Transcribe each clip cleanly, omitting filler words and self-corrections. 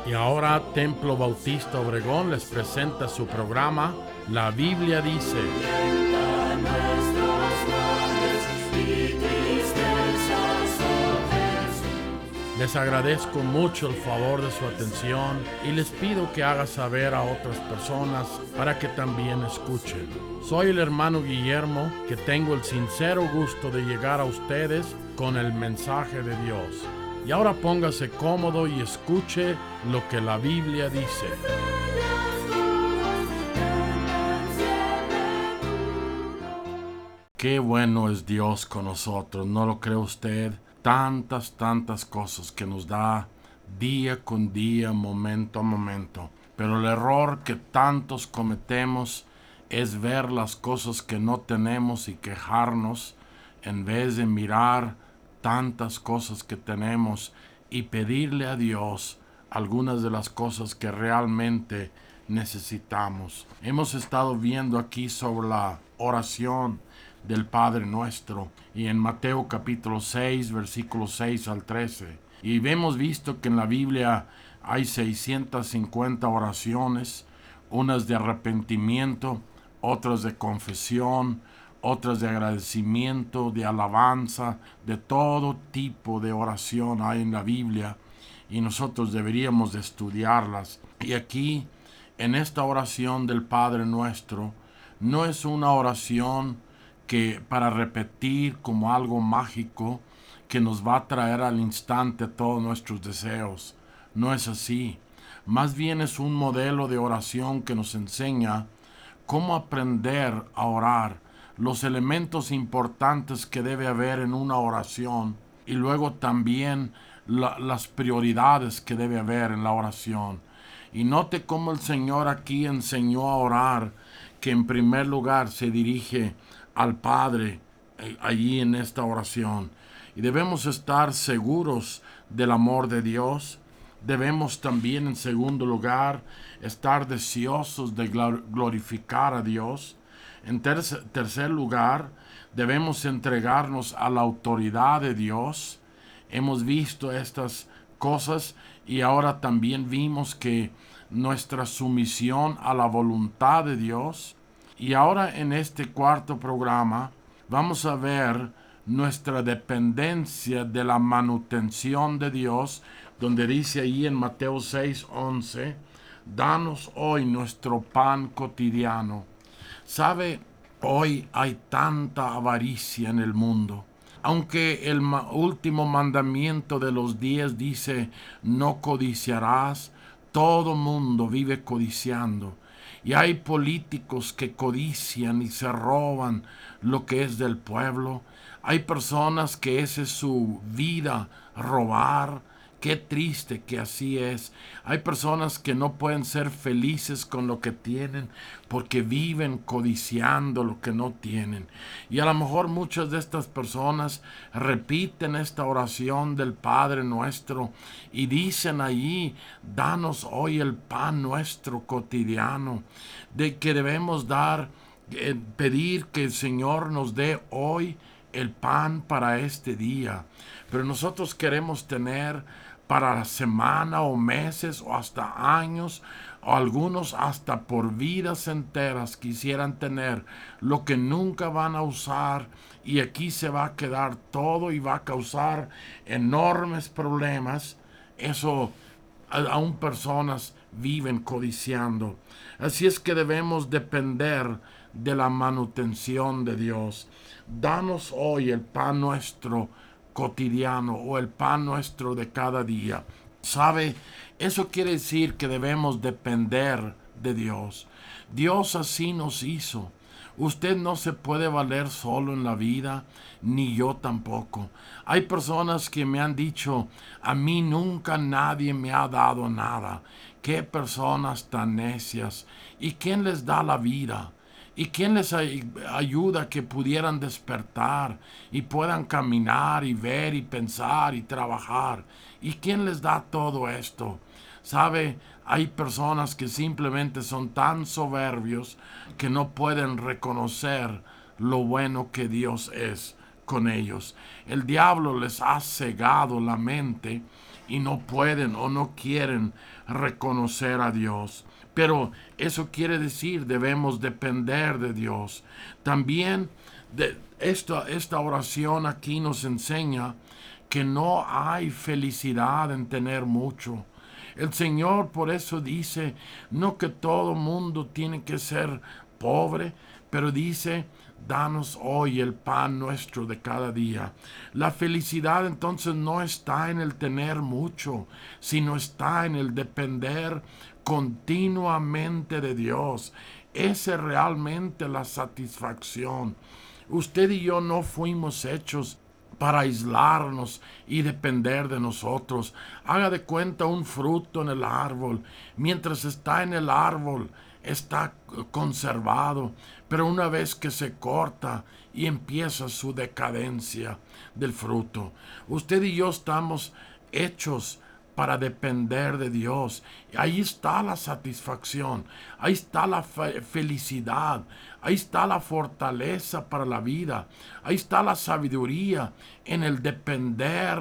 Y ahora Templo Bautista Obregón les presenta su programa La Biblia dice. Les agradezco mucho el favor de su atención y les pido que haga saber a otras personas para que también escuchen. Soy el hermano Guillermo, que tengo el sincero gusto de llegar a ustedes con el mensaje de Dios. Y ahora póngase cómodo y escuche lo que la Biblia dice. Qué bueno es Dios con nosotros, ¿no lo cree usted? Tantas cosas que nos da día con día, momento a momento. Pero el error que tantos cometemos es ver las cosas que no tenemos y quejarnos en vez de mirar tantas cosas que tenemos y pedirle a Dios algunas de las cosas que realmente necesitamos. Hemos estado viendo aquí sobre la oración del Padre Nuestro y en Mateo capítulo 6 versículos 6 al 13, y hemos visto que en la Biblia hay 650 oraciones, unas de arrepentimiento, otras de confesión, otras de agradecimiento, de alabanza, de todo tipo de oración hay en la Biblia y nosotros deberíamos de estudiarlas. Y aquí en esta oración del Padre Nuestro no es una oración que para repetir como algo mágico que nos va a traer al instante todos nuestros deseos. No es así. Más bien es un modelo de oración que nos enseña cómo aprender a orar, los elementos importantes que debe haber en una oración y luego también las prioridades que debe haber en la oración. Y note cómo el Señor aquí enseñó a orar, que en primer lugar se dirige al Padre allí en esta oración. Y debemos estar seguros del amor de Dios. Debemos también, en segundo lugar, estar deseosos de glorificar a Dios. En tercer lugar, debemos entregarnos a la autoridad de Dios. Hemos visto estas cosas y ahora también vimos que nuestra sumisión a la voluntad de Dios. Y ahora en este cuarto programa vamos a ver nuestra dependencia de la manutención de Dios, donde dice ahí en Mateo 6:11, danos hoy nuestro pan cotidiano. ¿Sabe? Hoy hay tanta avaricia en el mundo. Aunque el último mandamiento de los 10 dice, no codiciarás, todo mundo vive codiciando. Y hay políticos que codician y se roban lo que es del pueblo. Hay personas que esa es su vida, robar. Qué triste que así es. Hay personas que no pueden ser felices con lo que tienen porque viven codiciando lo que no tienen. Y a lo mejor muchas de estas personas repiten esta oración del Padre Nuestro y dicen allí, danos hoy el pan nuestro cotidiano, de que debemos pedir que el Señor nos dé hoy el pan para este día. Pero nosotros queremos tener para la semana o meses o hasta años, o algunos hasta por vidas enteras quisieran tener lo que nunca van a usar, y aquí se va a quedar todo y va a causar enormes problemas. Eso aún personas viven codiciando. Así es que debemos depender de la manutención de Dios. Danos hoy el pan nuestro cotidiano o el pan nuestro de cada día. ¿Sabe? Eso quiere decir que debemos depender de Dios. Dios así nos hizo. Usted no se puede valer solo en la vida, ni yo tampoco. Hay personas que me han dicho, a mí nunca nadie me ha dado nada. Qué personas tan necias. ¿Y quién les da la vida? ¿Y quién les ayuda a que pudieran despertar y puedan caminar y ver y pensar y trabajar? ¿Y quién les da todo esto? ¿Sabe? Hay personas que simplemente son tan soberbios que no pueden reconocer lo bueno que Dios es con ellos. El diablo les ha cegado la mente y no pueden o no quieren reconocer a Dios. Pero eso quiere decir, debemos depender de Dios. También esta oración aquí nos enseña que no hay felicidad en tener mucho. El Señor por eso dice, no que todo mundo tiene que ser pobre, pero dice, danos hoy el pan nuestro de cada día. La felicidad entonces no está en el tener mucho, sino está en el depender continuamente de Dios. Esa es realmente la satisfacción. Usted y yo no fuimos hechos para aislarnos y depender de nosotros. Haga de cuenta un fruto en el árbol. Mientras está en el árbol, está conservado, pero una vez que se corta y empieza su decadencia del fruto, usted y yo estamos hechos para depender de Dios. Ahí está la satisfacción, ahí está la felicidad, ahí está la fortaleza para la vida, ahí está la sabiduría en el depender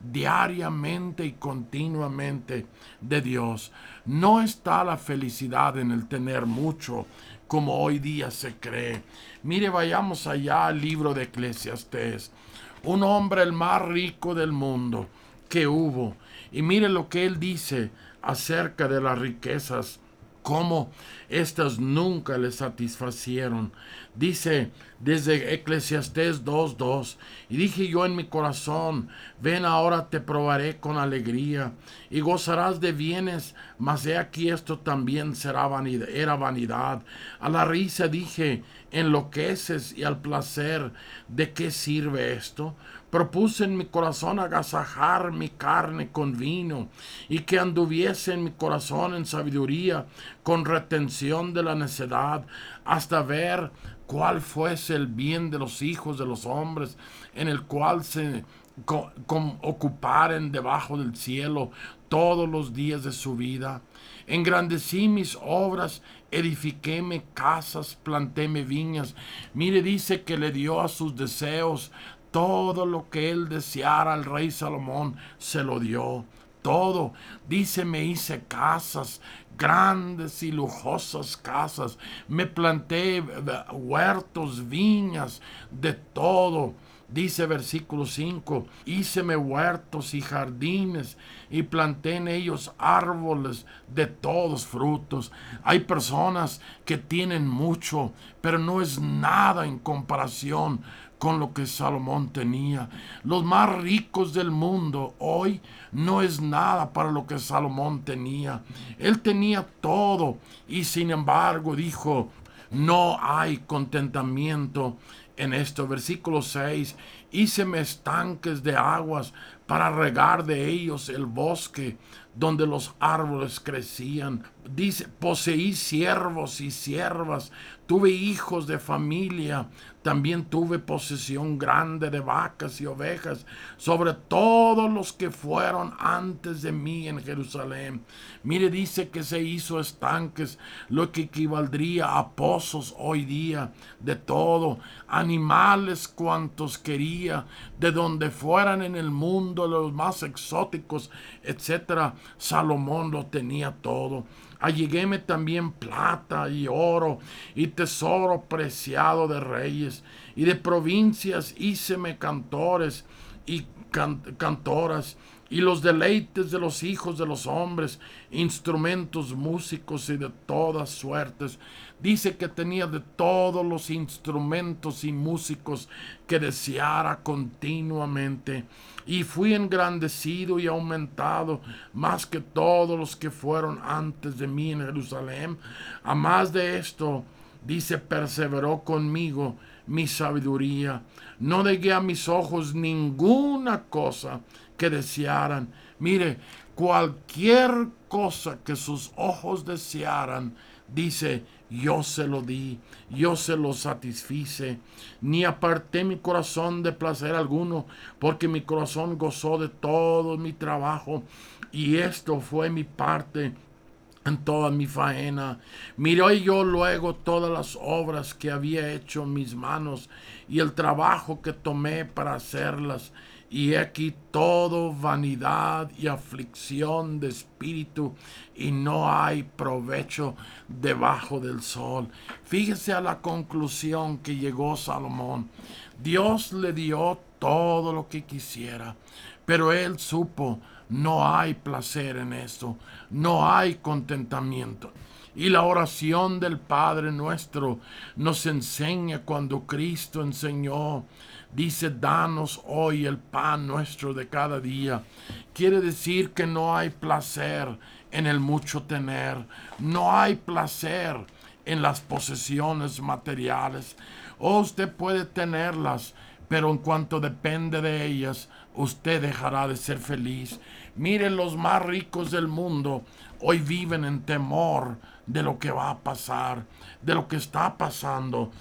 diariamente y continuamente de Dios. No está la felicidad en el tener mucho, como hoy día se cree. Mire, vayamos allá al libro de Eclesiastés. Un hombre el más rico del mundo que hubo. Y mire lo que él dice acerca de las riquezas, cómo éstas nunca le satisfacieron. Dice desde Eclesiastés 2:2, y dije yo en mi corazón, ven ahora te probaré con alegría, y gozarás de bienes, mas he aquí esto también era vanidad. A la risa dije, enloqueces, y al placer, ¿de qué sirve esto? Propuse en mi corazón agasajar mi carne con vino, y que anduviese en mi corazón en sabiduría, con retención de la necedad, hasta ver cuál fuese el bien de los hijos de los hombres, en el cual se ocuparen debajo del cielo todos los días de su vida. Engrandecí mis obras, edifiquéme casas, plantéme viñas. Mire, dice que le dio a sus deseos todo lo que él deseara. Al rey Salomón se lo dio todo. Dice, me hice casas, grandes y lujosas casas. Me planté huertos, viñas, de todo. Dice versículo 5, híceme huertos y jardines y planté en ellos árboles de todos frutos. Hay personas que tienen mucho, pero no es nada en comparación con lo que Salomón tenía. Los más ricos del mundo hoy no es nada para lo que Salomón tenía. Él tenía todo y sin embargo dijo, no hay contentamiento en esto. Versículo 6, híceme estanques de aguas para regar de ellos el bosque donde los árboles crecían. Dice, poseí siervos y siervas, tuve hijos de familia, también tuve posesión grande de vacas y ovejas, sobre todos los que fueron antes de mí en Jerusalén. Mire, dice que se hizo estanques, lo que equivaldría a pozos hoy día, de todo, animales cuantos quería, de donde fueran en el mundo, los más exóticos, etcétera. Salomón lo tenía todo. Alleguéme también plata y oro y tesoro preciado de reyes y de provincias, híceme cantores y cantoras y los deleites de los hijos de los hombres, instrumentos músicos y de todas suertes. Dice que tenía de todos los instrumentos y músicos que deseara continuamente. Y fui engrandecido y aumentado más que todos los que fueron antes de mí en Jerusalén. A más de esto, dice, perseveró conmigo mi sabiduría. No negué a mis ojos ninguna cosa que desearan. Mire, cualquier cosa que sus ojos desearan, dice, yo se lo di, yo se lo satisfice, ni aparté mi corazón de placer alguno, porque mi corazón gozó de todo mi trabajo, y esto fue mi parte en toda mi faena. Miré yo luego todas las obras que había hecho mis manos y el trabajo que tomé para hacerlas, y aquí todo vanidad y aflicción de espíritu, y no hay provecho debajo del sol. Fíjese a la conclusión que llegó Salomón. Dios le dio todo lo que quisiera, pero él supo, no hay placer en esto, no hay contentamiento. Y la oración del Padre nuestro nos enseña cuando Cristo enseñó, dice, danos hoy el pan nuestro de cada día. Quiere decir que no hay placer en el mucho tener, no hay placer en las posesiones materiales. O usted puede tenerlas, pero en cuanto depende de ellas, usted dejará de ser feliz. Miren, los más ricos del mundo hoy viven en temor de lo que va a pasar, de lo que está pasando.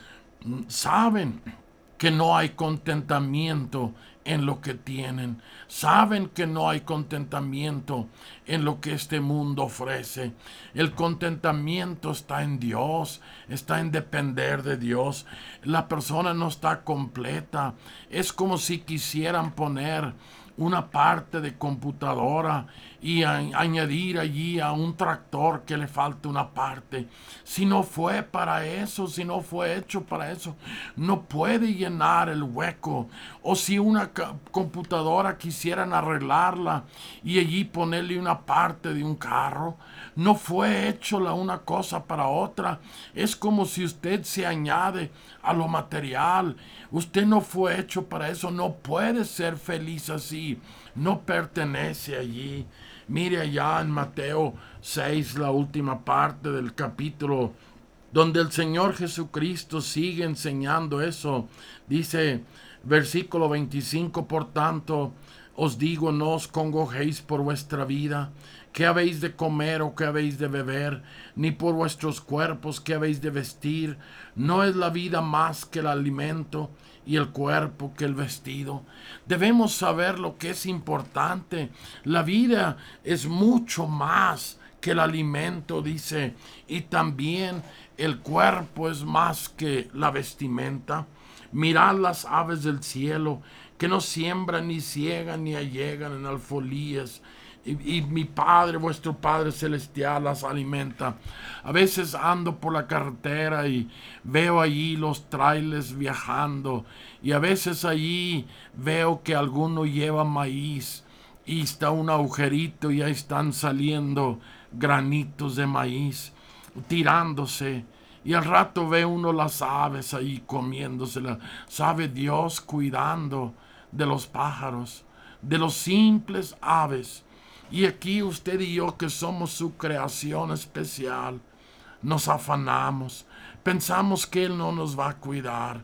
Saben que no hay contentamiento en lo que tienen. Saben que no hay contentamiento en lo que este mundo ofrece. El contentamiento está en Dios, está en depender de Dios. La persona no está completa. Es como si quisieran poner una parte de computadora y añadir allí a un tractor que le falte una parte. Si no fue para eso, si no fue hecho para eso, no puede llenar el hueco. O si una computadora quisieran arreglarla y allí ponerle una parte de un carro, no fue hecho la una cosa para otra. Es como si usted se añade a lo material. Usted no fue hecho para eso, no puede ser feliz así, no pertenece allí. Mire allá en Mateo 6, la última parte del capítulo, donde el Señor Jesucristo sigue enseñando eso. Dice, versículo 25, por tanto, os digo, no os congojéis por vuestra vida, qué habéis de comer o qué habéis de beber, ni por vuestros cuerpos, qué habéis de vestir. No es la vida más que el alimento, y el cuerpo que el vestido. Debemos saber lo que es importante. La vida es mucho más que el alimento, dice, y también el cuerpo es más que la vestimenta. Mirad las aves del cielo, que no siembran, ni ciegan, ni allegan en alfolíes, y mi Padre, vuestro Padre Celestial, las alimenta. A veces ando por la carretera y veo allí los trailers viajando, y a veces allí veo que alguno lleva maíz y está un agujerito y ya están saliendo granitos de maíz tirándose. Y al rato ve uno las aves ahí comiéndoselas. Sabe Dios cuidando de los pájaros, de los simples aves. Y aquí usted y yo, que somos su creación especial, nos afanamos, pensamos que Él no nos va a cuidar.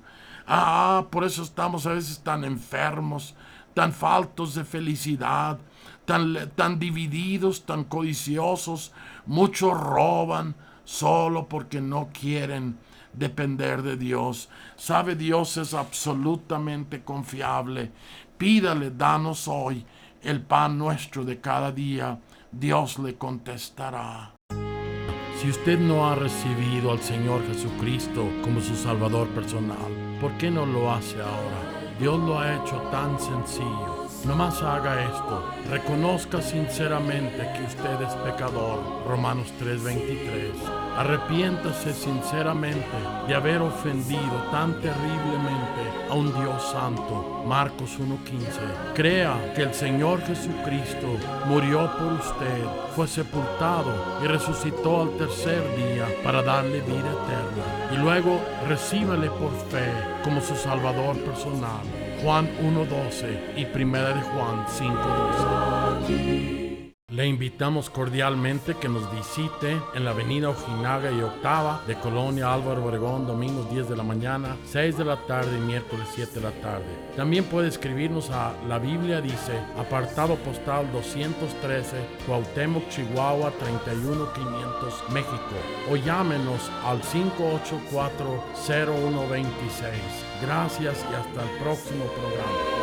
Por eso estamos a veces tan enfermos, tan faltos de felicidad, tan divididos, tan codiciosos. Muchos roban solo porque no quieren depender de Dios. Sabe, Dios es absolutamente confiable. Pídale, danos hoy el pan nuestro de cada día. Dios le contestará. Si usted no ha recibido al Señor Jesucristo como su Salvador personal, ¿por qué no lo hace ahora? Dios lo ha hecho tan sencillo. Nomás haga esto. Reconozca sinceramente que usted es pecador. Romanos 3:23. Arrepiéntase sinceramente de haber ofendido tan terriblemente a un Dios santo. Marcos 1:15. Crea que el Señor Jesucristo murió por usted, fue sepultado y resucitó al tercer día para darle vida eterna. Y luego recíbale por fe como su Salvador personal. Juan 1:12 y 1 de Juan 5:12. Le invitamos cordialmente que nos visite en la avenida Ojinaga y Octava de Colonia Álvaro Obregón, domingos 10 de la mañana, 6 de la tarde y miércoles 7 de la tarde. También puede escribirnos a La Biblia Dice, apartado postal 213, Cuauhtémoc, Chihuahua 31500, México, o llámenos al 584-0126. Gracias y hasta el próximo programa.